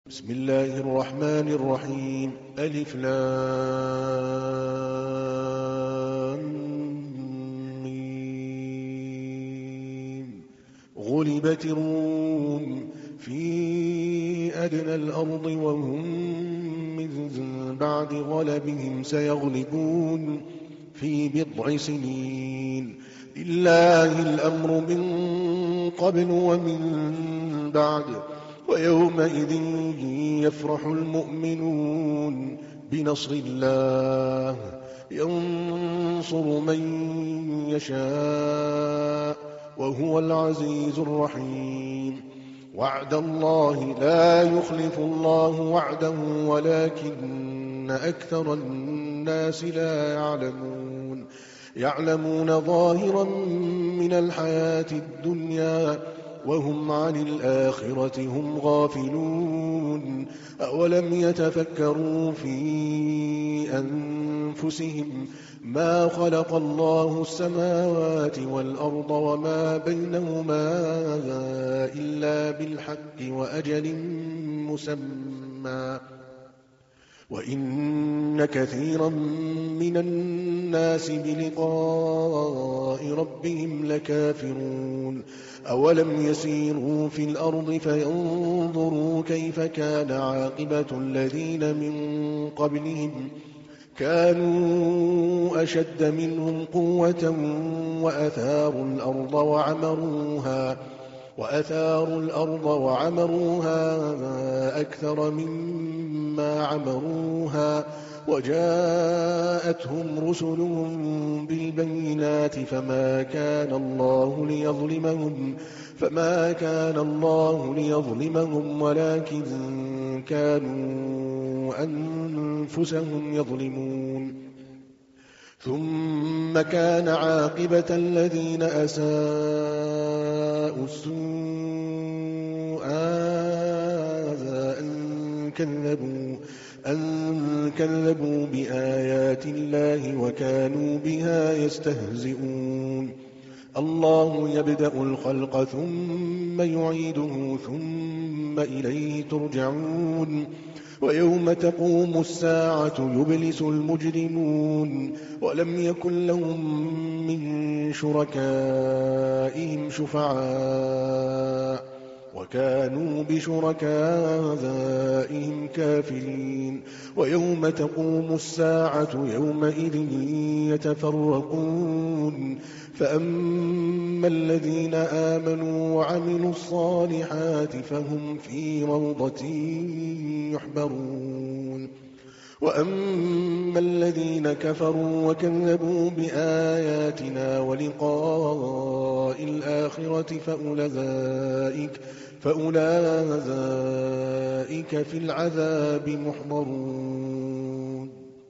بسم الله الرحمن الرحيم ألف لام ميم. غلبت الروم في أدنى الأرض وهم من بعد غلبهم سيغلبون في بضع سنين. لله الأمر من قبل ومن بعد ويومئذ يفرح المؤمنون بنصر الله ينصر من يشاء وهو العزيز الرحيم. وعد الله لا يخلف الله وعده ولكن أكثر الناس لا يعلمون ظاهرا من الحياة الدنيا وهم عن الآخرة هم غافلون. أولم يتفكروا في أنفسهم ما خلق الله السماوات والأرض وما بينهما إلا بالحق وأجل مسمى وإن كثيرا من الناس بلقاء ربهم لكافرون. أولم يسيروا في الأرض فينظروا كيف كان عاقبة الذين من قبلهم كانوا أشد منهم قوة وأثاروا الأرض وعمروها أكثر مما عمروها وجاءتهم رسلهم بالبينات فما كان الله ليظلمهم ولكن كانوا أنفسهم يظلمون. ثم كان عاقبة الذين أساءوا السوء أن كذبوا بآيات الله وكانوا بها يستهزئون. الله يبدأ الخلق ثم يعيده ثم إليه ترجعون. ويوم تقوم الساعة يبلس المجرمون ولم يكن لهم من شركائهم شفعاء وكانوا بشركائهم كافرين. ويوم تقوم الساعة يومئذ يتفرقون فأما الذين آمنوا وعملوا الصالحات فهم في روضة يحبرون. وأما الذين كفروا وكذبوا بآياتنا ولقاء الآخرة فأولئك في العذاب محضرون.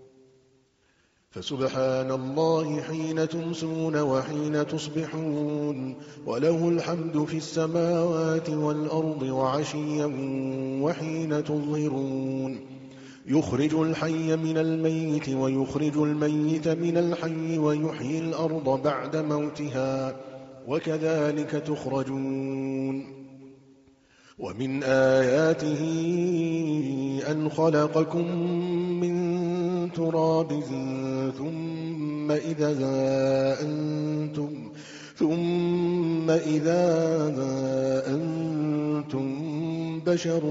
فسبحان الله حين تمسون وحين تصبحون وله الحمد في السماوات والأرض وعشيا وحين تظهرون. يخرج الحي من الميت ويخرج الميت من الحي ويحيي الأرض بعد موتها وكذلك تخرجون. ومن آياته أن خلقكم من تراب ثم إذا أنتم بشر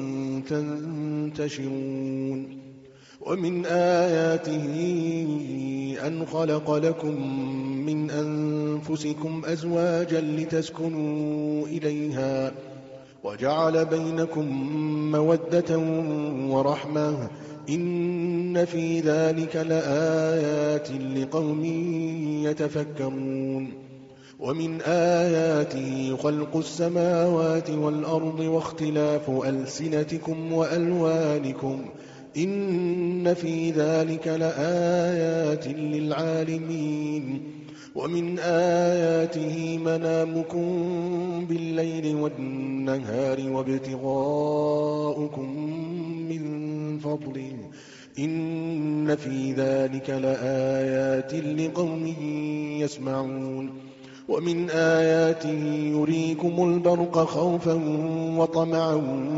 تنتشرون. ومن آياته أن خلق لكم من أنفسكم أزواجا لتسكنوا إليها وجعل بينكم مودة ورحمة إن في ذلك لآيات لقوم يتفكرون. ومن آياته خلق السماوات والأرض واختلاف ألسنتكم وألوانكم إن في ذلك لآيات للعالمين. ومن آياته منامكم بالليل والنهار وابتغاؤكم من فضله إن في ذلك لآيات لقوم يسمعون. ومن آياته يريكم البرق خوفا وطمعا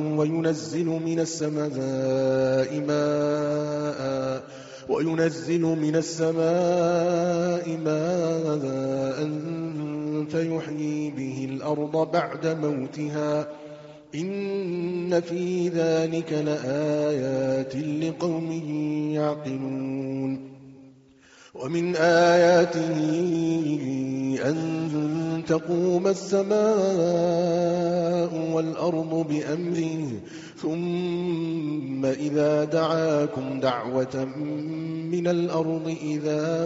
وينزل من السماء ماء فيحيي به الأرض بعد موتها إن في ذلك لآيات لقوم يعقلون. ومن آياته أن تقوم السماء والأرض بأمره ثم إذا دعاكم دعوة من الأرض إذا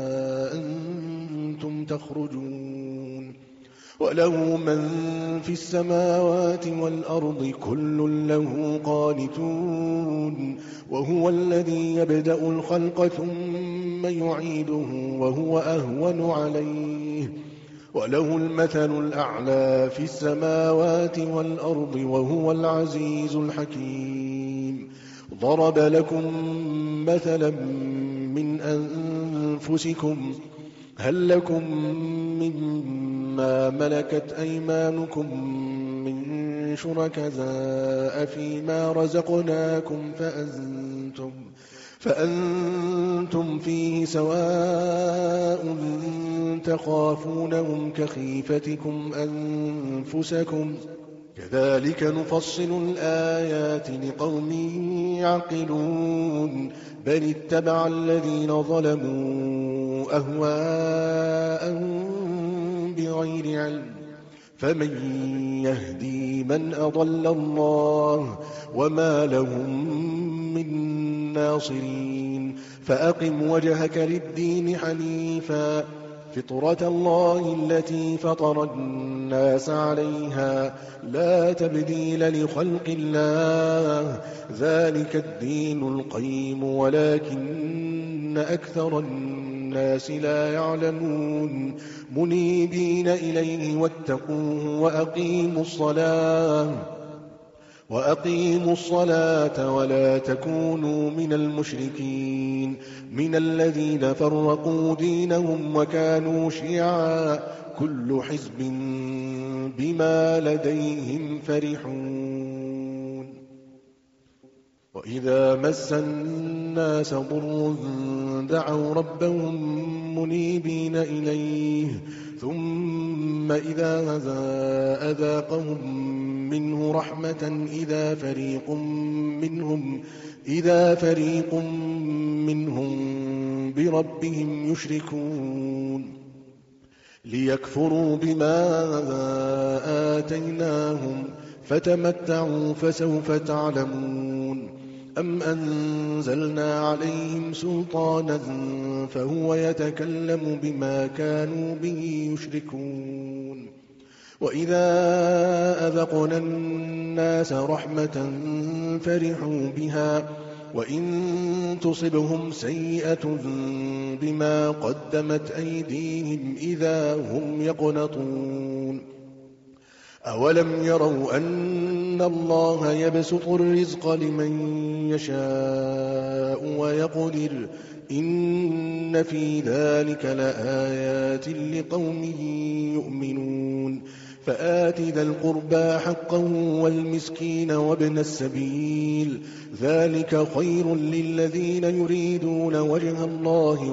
أنتم تخرجون وله من في السماوات والأرض كل له قانتون وهو الذي يبدأ الخلق ثم يعيده وهو أهون عليه وله المثل الأعلى في السماوات والأرض وهو العزيز الحكيم. ضرب لكم مثلا من أنفسكم هل لكم مما ملكت أيمانكم من شركاء فيما رزقناكم فأنتم فيه سواء تخافونهم كخيفتكم أنفسكم كذلك نفصل الآيات لقوم يعقلون. بل اتبع الذين ظلموا أهواءهم بغير علم فمن يهدي من أضل الله وما لهم من ناصرين. فأقم وجهك للدين حنيفا فطرة الله التي فطر الناس عليها لا تبديل لخلق الله ذلك الدين القيم ولكن أكثر الناس لا يعلمون. منيبين إليه واتقوه وأقيموا الصلاة ولا تكونوا من المشركين من الذين فرقوا دينهم وكانوا شيعا كل حزب بما لديهم فرحون. وإذا مس الناس ضر دعوا ربهم منيبين إليه ثم إذا أذاقهم منه رحمة إذا فريق منهم بربهم يشركون ليكفروا بما آتيناهم فتمتعوا فسوف تعلمون. أم أنزلنا عليهم سلطانا فهو يتكلم بما كانوا به يشركون. وإذا أذقنا الناس رحمة فرحوا بها وإن تصبهم سيئة بما قدمت أيديهم إذا هم يقنطون. أولم يروا أن الله يبسط الرزق لمن يشاء ويقدر إن في ذلك لآيات لقوم يؤمنون. فآت ذا القربى حقه والمسكين وابن السبيل ذلك خير للذين يريدون وجه الله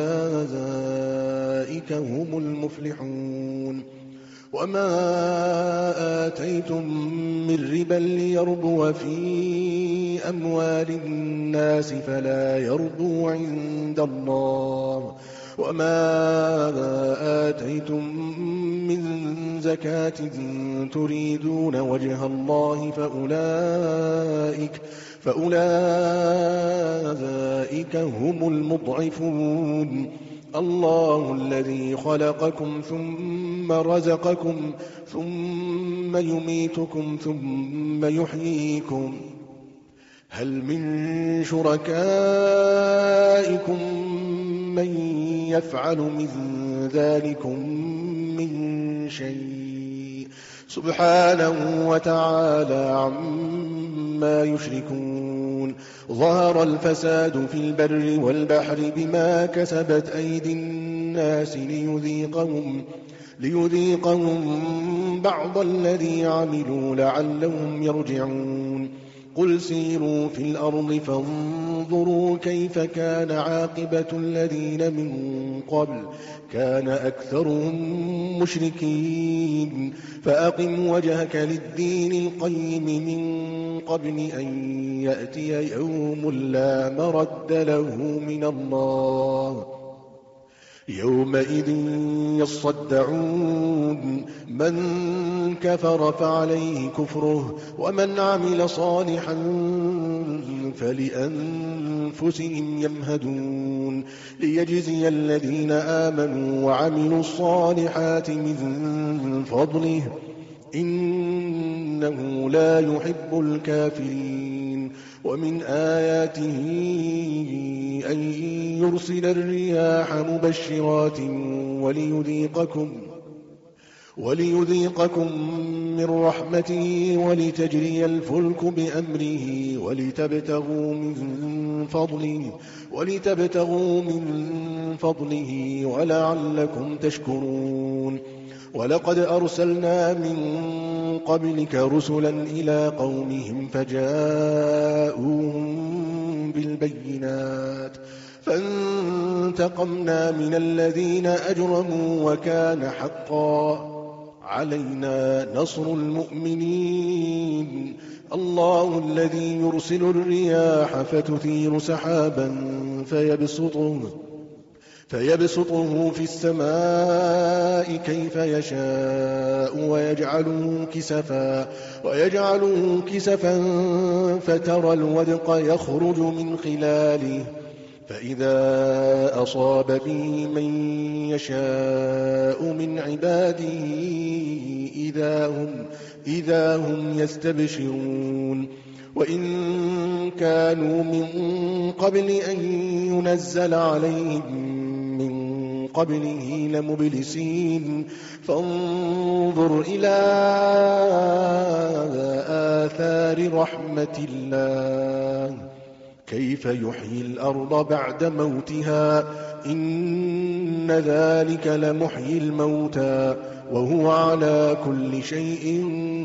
وأولئك هم المفلحون. وما آتيتم من ربا ليربو في أموال الناس فلا يربو عند الله وما آتيتم من زكاة تريدون وجه الله فأولئك هم المضعفون. الله الذي خلقكم ثم رزقكم ثم يميتكم ثم يحييكم هل من شركائكم من يفعل من ذلكم من شيء سبحانه وتعالى عما يشركون. ظهر الفساد في البر ليذيقهم بعض الذي عملوا لعلهم يرجعون قل سيروا في الأرض فانظروا كيف كان عاقبة الذين من قبل كان أكثرهم مشركين فأقم وجهك للدين القيم من قبل أن يأتي يوم لا مرد له من الله يومئذ يصدعون من كفر فعليه كفره ومن عمل صالحا فلأنفسهم يمهدون ليجزي الذين آمنوا وعملوا الصالحات من فضله إنه لا يحب الكافرين ومن آياته أن يرسل الرياح مبشرات وليذيقكم من رحمته ولتجري الفلك بأمره ولتبتغوا من فضله ولعلكم تشكرون ولقد أرسلنا من قبلك رسلا إلى قومهم فجاءوهم بالبينات فانتقمنا من الذين أجرموا وكان حقا علينا نصر المؤمنين الله الذي يرسل الرياح فتثير سحابا فيبسطه في السماء كيف يشاء ويجعله كسفا فترى الودق يخرج من خلاله فإذا أصاب به من يشاء من عباده إذا هم يستبشرون وإن كانوا من قبل أن ينزل عليهم من قبله لمبلسين فانظر إلى آثار رحمة الله كيف يحيي الأرض بعد موتها إن ذلك لمحيي الموتى وهو على كل شيء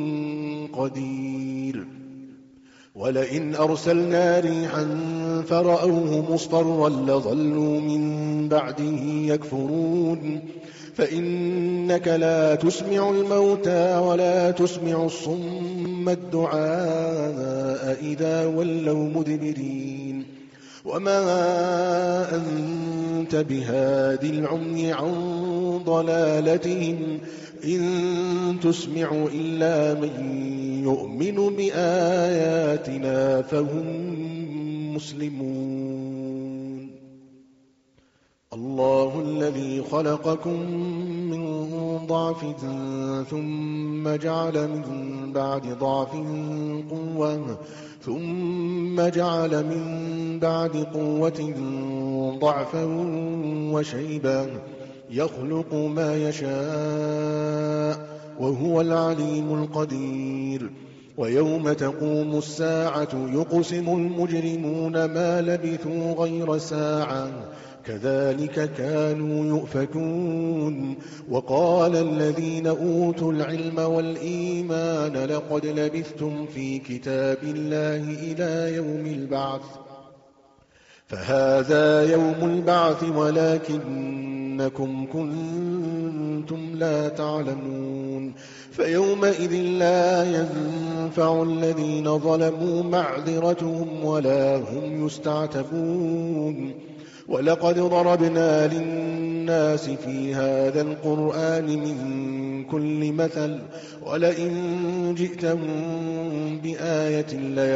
قدير ولئن أرسلنا ريحا فرأوه مصفرا لظلوا من بعده يكفرون فإنك لا تسمع الموتى ولا تسمع الصم الدعاء إذا ولوا مدبرين وما أنت بهادي العمي عن ضلالتهم إن تسمع إلا من يؤمن بآياتنا فهم مسلمون الله الذي خلقكم من ضعف ثم جعل من بعد ضعف قوة ثم جعل من بعد قوة ضعفا وشيبا يخلق ما يشاء وهو العليم القدير ويوم تقوم الساعة يقسم المجرمون ما لبثوا غير ساعة كذلك كانوا يؤفكون وقال الذين أوتوا العلم والإيمان لقد لبثتم في كتاب الله إلى يوم البعث فهذا يوم البعث ولكنكم كنتم لا تعلمون فيومئذ لا ينفع الذين ظلموا معذرتهم ولا هم يستعتبون ولقد ضربنا للناس في هذا القرآن من كل مثل ولئن جئتهم بآية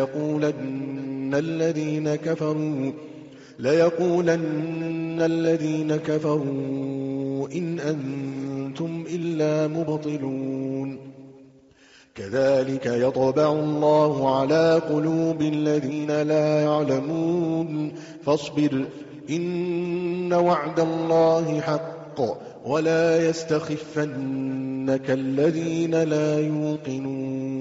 ليقولن الذين كفروا إن أنتم إلا مبطلون كذلك يطبع الله على قلوب الذين لا يعلمون فاصبر إن وعد الله حق ولا يستخفنك الذين لا يوقنون